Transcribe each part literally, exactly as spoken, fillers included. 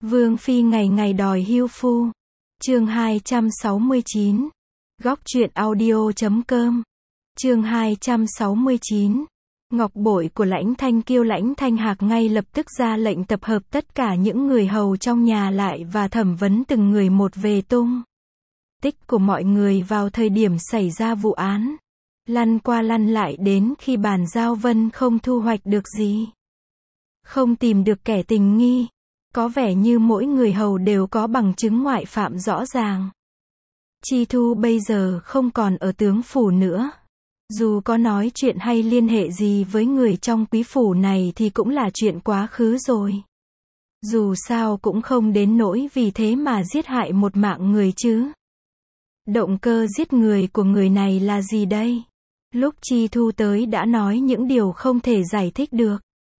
Vương phi ngày ngày đòi hưu phu. Chương hai trăm sáu mươi chín. Góc truyện audio chấm com. Chương hai trăm sáu mươi chín. Ngọc bội của Lãnh Thanh Kiêu. Lãnh Thanh Hạc ngay lập tức ra lệnh tập hợp tất cả những người hầu trong nhà lại và thẩm vấn từng người một về tung tích của mọi người vào thời điểm xảy ra vụ án. Lăn qua lăn lại đến khi bàn giao Vân không thu hoạch được gì. Không tìm được kẻ tình nghi. Có vẻ như mỗi người hầu đều có bằng chứng ngoại phạm rõ ràng. Chi Thu bây giờ không còn ở tướng phủ nữa. Dù có nói chuyện hay liên hệ gì với người trong quý phủ này thì cũng là chuyện quá khứ rồi. Dù sao cũng không đến nỗi vì thế mà giết hại một mạng người chứ. Động cơ giết người của người này là gì đây? Lúc Chi Thu tới đã nói những điều không thể giải thích được.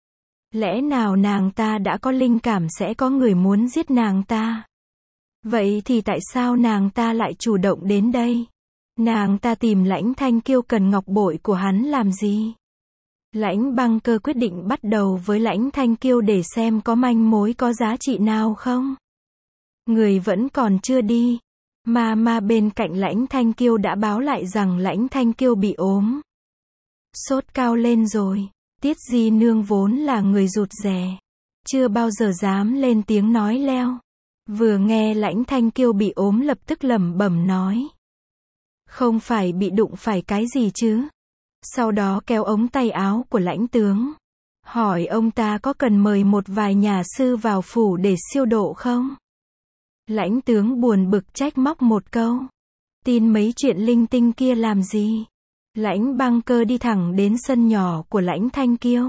Lẽ nào nàng ta đã có linh cảm sẽ có người muốn giết nàng ta? Vậy thì tại sao nàng ta lại chủ động đến đây? Nàng ta tìm Lãnh Thanh Kiêu cần ngọc bội của hắn làm gì? Lãnh Băng Cơ quyết định bắt đầu với Lãnh Thanh Kiêu để xem có manh mối có giá trị nào không. Người vẫn còn chưa đi. Mà mà bên cạnh Lãnh Thanh Kiêu đã báo lại rằng Lãnh Thanh Kiêu bị ốm. Sốt cao lên rồi. Tiết Di Nương vốn là người rụt rè. Chưa bao giờ dám lên tiếng nói leo. Vừa nghe Lãnh Thanh Kiêu bị ốm lập tức lẩm bẩm nói. Không phải bị đụng phải cái gì chứ? Sau đó kéo ống tay áo của Lãnh tướng. Hỏi ông ta có cần mời một vài nhà sư vào phủ để siêu độ không? Lãnh tướng buồn bực trách móc một câu. Tin mấy chuyện linh tinh kia làm gì? Lãnh Băng Cơ đi thẳng đến sân nhỏ của Lãnh Thanh Kiêu.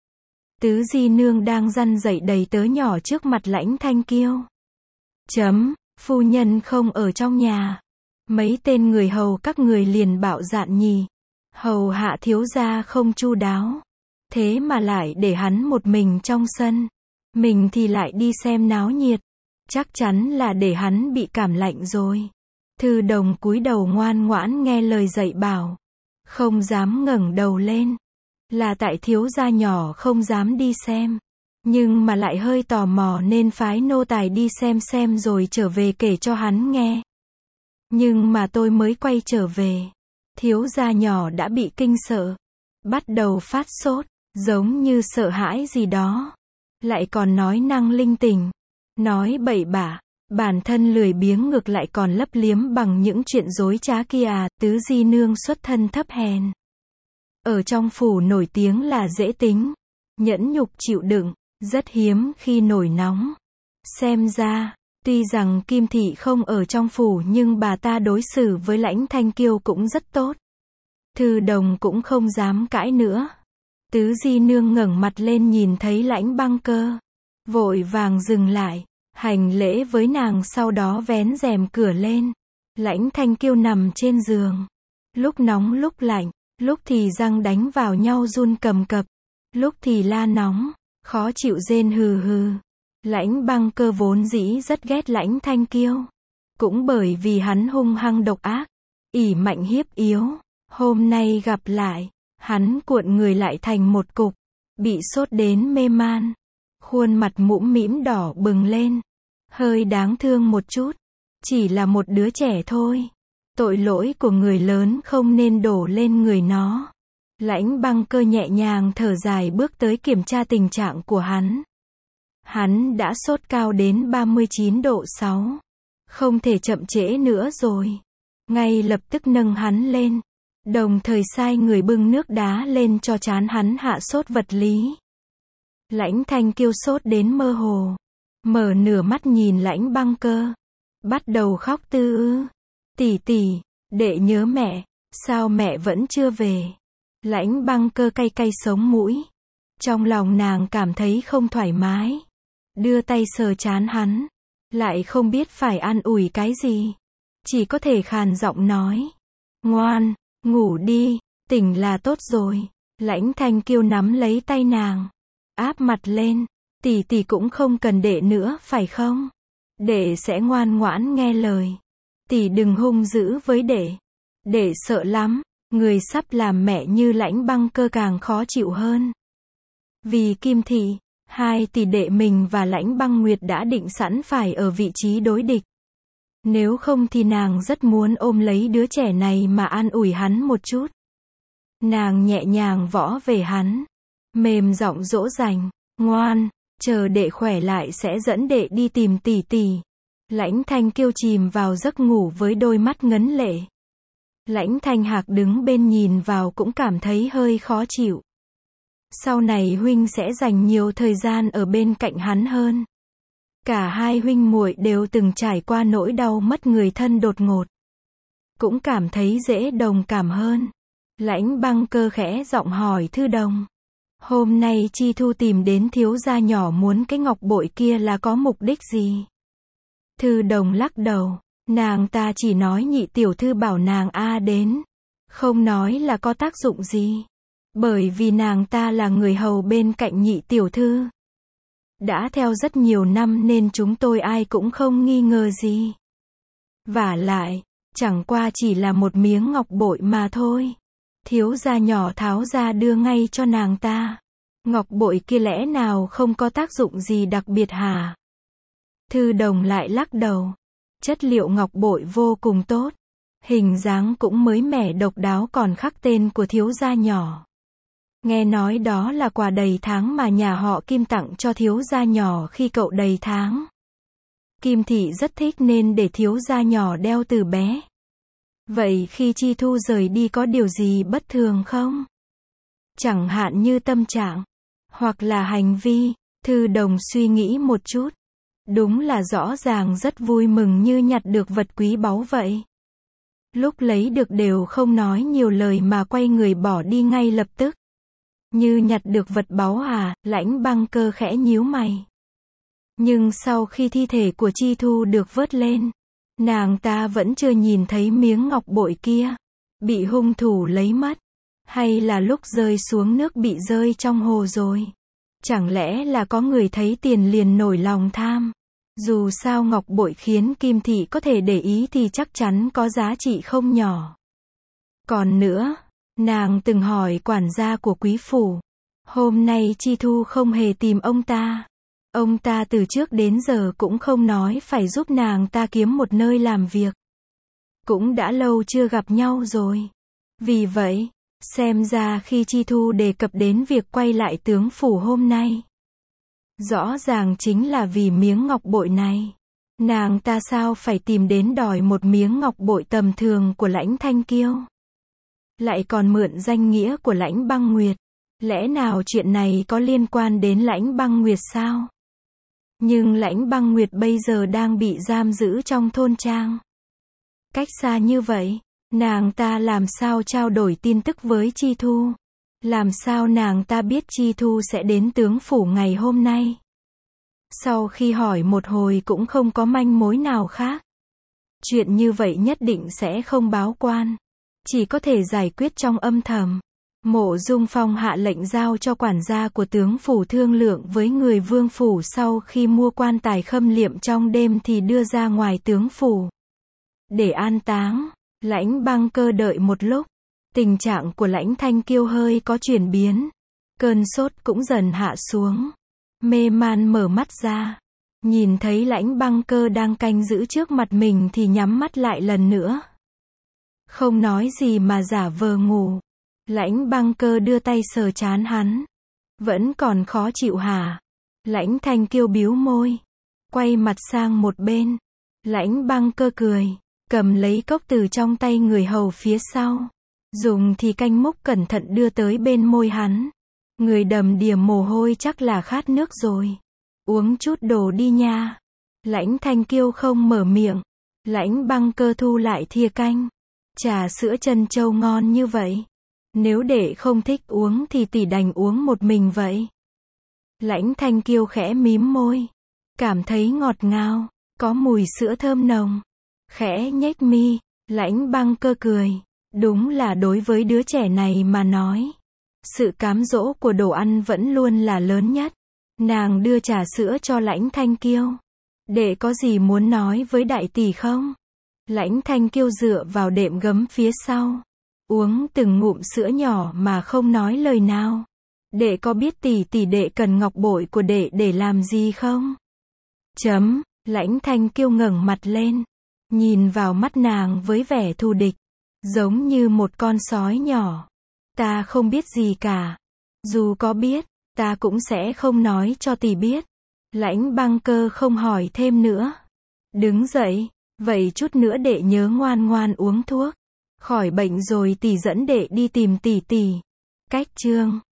Tứ Di Nương đang răn dậy đầy tớ nhỏ trước mặt Lãnh Thanh Kiêu. Chấm, phu nhân không ở trong nhà. Mấy tên người hầu các người liền bạo dạn nhì. Hầu hạ thiếu gia không chu đáo. Thế mà lại để hắn một mình trong sân. Mình thì lại đi xem náo nhiệt. Chắc chắn là để hắn bị cảm lạnh rồi. Thư Đồng cúi đầu ngoan ngoãn nghe lời dạy bảo. Không dám ngẩng đầu lên. Là tại thiếu gia nhỏ không dám đi xem. Nhưng mà lại hơi tò mò nên phái nô tài đi xem xem rồi trở về kể cho hắn nghe. Nhưng mà tôi mới quay trở về. Thiếu gia nhỏ đã bị kinh sợ. Bắt đầu phát sốt. Giống như sợ hãi gì đó. Lại còn nói năng linh tinh. Nói bậy bạ. Bản thân lười biếng ngược lại còn lấp liếm bằng những chuyện dối trá kia à. Tứ Di Nương xuất thân thấp hèn. Ở trong phủ nổi tiếng là dễ tính. Nhẫn nhục chịu đựng. Rất hiếm khi nổi nóng. Xem ra, tuy rằng Kim Thị không ở trong phủ nhưng bà ta đối xử với Lãnh Thanh Kiêu cũng rất tốt. Thư Đồng cũng không dám cãi nữa. Tứ Di Nương ngẩng mặt lên nhìn thấy Lãnh Băng Cơ. Vội vàng dừng lại. Hành lễ với nàng sau đó vén rèm cửa lên. Lãnh Thanh Kiêu nằm trên giường. Lúc nóng lúc lạnh. Lúc thì răng đánh vào nhau run cầm cập. Lúc thì la nóng. Khó chịu rên hừ hừ. Lãnh Băng Cơ vốn dĩ rất ghét Lãnh Thanh Kiêu. Cũng bởi vì hắn hung hăng độc ác. Ỷ mạnh hiếp yếu. Hôm nay gặp lại. Hắn cuộn người lại thành một cục. Bị sốt đến mê man. Khuôn mặt mũm mĩm đỏ bừng lên. Hơi đáng thương một chút. Chỉ là một đứa trẻ thôi. Tội lỗi của người lớn không nên đổ lên người nó. Lãnh Băng Cơ nhẹ nhàng thở dài bước tới kiểm tra tình trạng của hắn. Hắn đã sốt cao đến ba mươi chín độ sáu. Không thể chậm trễ nữa rồi. Ngay lập tức nâng hắn lên. Đồng thời sai người bưng nước đá lên cho trán hắn hạ sốt vật lý. Lãnh Thanh Kiêu sốt đến mơ hồ. Mở nửa mắt nhìn Lãnh Băng Cơ. Bắt đầu khóc tư ư. Tỷ tỷ, đệ nhớ mẹ. Sao mẹ vẫn chưa về? Lãnh Băng Cơ cay cay sống mũi. Trong lòng nàng cảm thấy không thoải mái. Đưa tay sờ trán hắn. Lại không biết phải an ủi cái gì. Chỉ có thể khàn giọng nói. Ngoan, ngủ đi, tỉnh là tốt rồi. Lãnh Thanh Kiêu nắm lấy tay nàng. Áp mặt lên. Tỷ tỷ cũng không cần đệ nữa phải không? Đệ sẽ ngoan ngoãn nghe lời. Tỷ đừng hung dữ với đệ. Đệ sợ lắm. Người sắp làm mẹ như Lãnh Băng Cơ càng khó chịu hơn. Vì Kim Thị, Hai tỷ đệ mình và Lãnh Băng Nguyệt đã định sẵn phải ở vị trí đối địch. Nếu không thì nàng rất muốn ôm lấy đứa trẻ này mà an ủi hắn một chút. Nàng nhẹ nhàng võ về hắn, mềm giọng dỗ dành, ngoan, chờ đệ khỏe lại sẽ dẫn đệ đi tìm tỷ tỷ. Lãnh Thanh Kiêu chìm vào giấc ngủ với đôi mắt ngấn lệ. Lãnh Thanh Hạc đứng bên nhìn vào cũng cảm thấy hơi khó chịu. Sau này huynh sẽ dành nhiều thời gian ở bên cạnh hắn hơn. Cả hai huynh muội đều từng trải qua nỗi đau mất người thân đột ngột. Cũng cảm thấy dễ đồng cảm hơn. Lãnh Băng Cơ khẽ giọng hỏi Thư Đồng. Hôm nay Chi Thu tìm đến thiếu gia nhỏ muốn cái ngọc bội kia là có mục đích gì? Thư Đồng lắc đầu. Nàng ta chỉ nói nhị tiểu thư bảo nàng A đến. Không nói là có tác dụng gì. Bởi vì nàng ta là người hầu bên cạnh nhị tiểu thư. Đã theo rất nhiều năm nên chúng tôi ai cũng không nghi ngờ gì. Vả lại, chẳng qua chỉ là một miếng ngọc bội mà thôi. Thiếu gia nhỏ tháo ra đưa ngay cho nàng ta. Ngọc bội kia lẽ nào không có tác dụng gì đặc biệt hả? Thư Đồng lại lắc đầu. Chất liệu ngọc bội vô cùng tốt. Hình dáng cũng mới mẻ độc đáo còn khắc tên của thiếu gia nhỏ. Nghe nói đó là quà đầy tháng mà nhà họ Kim tặng cho thiếu gia nhỏ khi cậu đầy tháng. Kim thị rất thích nên để thiếu gia nhỏ đeo từ bé. Vậy khi Chi Thu rời đi có điều gì bất thường không? Chẳng hạn như tâm trạng, hoặc là hành vi. Thư Đồng suy nghĩ một chút. Đúng là rõ ràng rất vui mừng như nhặt được vật quý báu vậy. Lúc lấy được đều không nói nhiều lời mà quay người bỏ đi ngay lập tức. Như nhặt được vật báu à? Lãnh Băng Cơ khẽ nhíu mày. Nhưng sau khi thi thể của Chi Thu được vớt lên, nàng ta vẫn chưa nhìn thấy miếng ngọc bội kia. Bị hung thủ lấy mất. Hay là lúc rơi xuống nước bị rơi trong hồ rồi? Chẳng lẽ là có người thấy tiền liền nổi lòng tham? Dù sao ngọc bội khiến Kim thị có thể để ý thì chắc chắn có giá trị không nhỏ. Còn nữa, nàng từng hỏi quản gia của quý phủ. Hôm nay Chi Thu không hề tìm ông ta. Ông ta từ trước đến giờ cũng không nói phải giúp nàng ta kiếm một nơi làm việc. Cũng đã lâu chưa gặp nhau rồi. Vì vậy, xem ra khi Chi Thu đề cập đến việc quay lại tướng phủ hôm nay, rõ ràng chính là vì miếng ngọc bội này. Nàng ta sao phải tìm đến đòi một miếng ngọc bội tầm thường của Lãnh Thanh Kiêu? Lại còn mượn danh nghĩa của Lãnh Băng Nguyệt. Lẽ nào chuyện này có liên quan đến Lãnh Băng Nguyệt sao? Nhưng Lãnh Băng Nguyệt bây giờ đang bị giam giữ trong thôn trang. Cách xa như vậy, nàng ta làm sao trao đổi tin tức với Chi Thu? Làm sao nàng ta biết Chi Thu sẽ đến tướng phủ ngày hôm nay? Sau khi hỏi một hồi cũng không có manh mối nào khác. Chuyện như vậy nhất định sẽ không báo quan. Chỉ có thể giải quyết trong âm thầm. Mộ Dung Phong hạ lệnh giao cho quản gia của tướng phủ thương lượng với người vương phủ sau khi mua quan tài khâm liệm trong đêm thì đưa ra ngoài tướng phủ. Để an táng, Lãnh Băng Cơ đợi một lúc. Tình trạng của Lãnh Thanh Kiêu hơi có chuyển biến. Cơn sốt cũng dần hạ xuống. Mê man mở mắt ra. Nhìn thấy Lãnh Băng Cơ đang canh giữ trước mặt mình thì nhắm mắt lại lần nữa. Không nói gì mà giả vờ ngủ. Lãnh Băng Cơ đưa tay sờ trán hắn. Vẫn còn khó chịu hả? Lãnh Thanh Kiêu biếu môi. Quay mặt sang một bên. Lãnh Băng Cơ cười. Cầm lấy cốc từ trong tay người hầu phía sau. Dùng thì canh múc cẩn thận đưa tới bên môi hắn. Người đầm đìa mồ hôi chắc là khát nước rồi. Uống chút đồ đi nha. Lãnh Thanh Kiêu không mở miệng. Lãnh Băng Cơ thu lại thìa canh. Trà sữa trân châu ngon như vậy. Nếu đệ không thích uống thì tỷ đành uống một mình vậy. Lãnh Thanh Kiêu khẽ mím môi. Cảm thấy ngọt ngào. Có mùi sữa thơm nồng. Khẽ nhếch mi. Lãnh Băng Cơ cười. Đúng là đối với đứa trẻ này mà nói, sự cám dỗ của đồ ăn vẫn luôn là lớn nhất. Nàng đưa trà sữa cho Lãnh Thanh Kiêu. Đệ có gì muốn nói với đại tỷ không? Lãnh Thanh Kiêu dựa vào đệm gấm phía sau. Uống từng ngụm sữa nhỏ mà không nói lời nào. Đệ có biết tỷ tỷ đệ cần ngọc bội của đệ để làm gì không? Chấm, Lãnh Thanh Kiêu ngẩng mặt lên, nhìn vào mắt nàng với vẻ thù địch, giống như một con sói nhỏ. Ta không biết gì cả. Dù có biết, ta cũng sẽ không nói cho tỷ biết. Lãnh Băng Cơ không hỏi thêm nữa. Đứng dậy, vậy chút nữa đệ nhớ ngoan ngoan uống thuốc. Khỏi bệnh rồi tỷ dẫn đệ đi tìm tỷ tỷ. Cách chương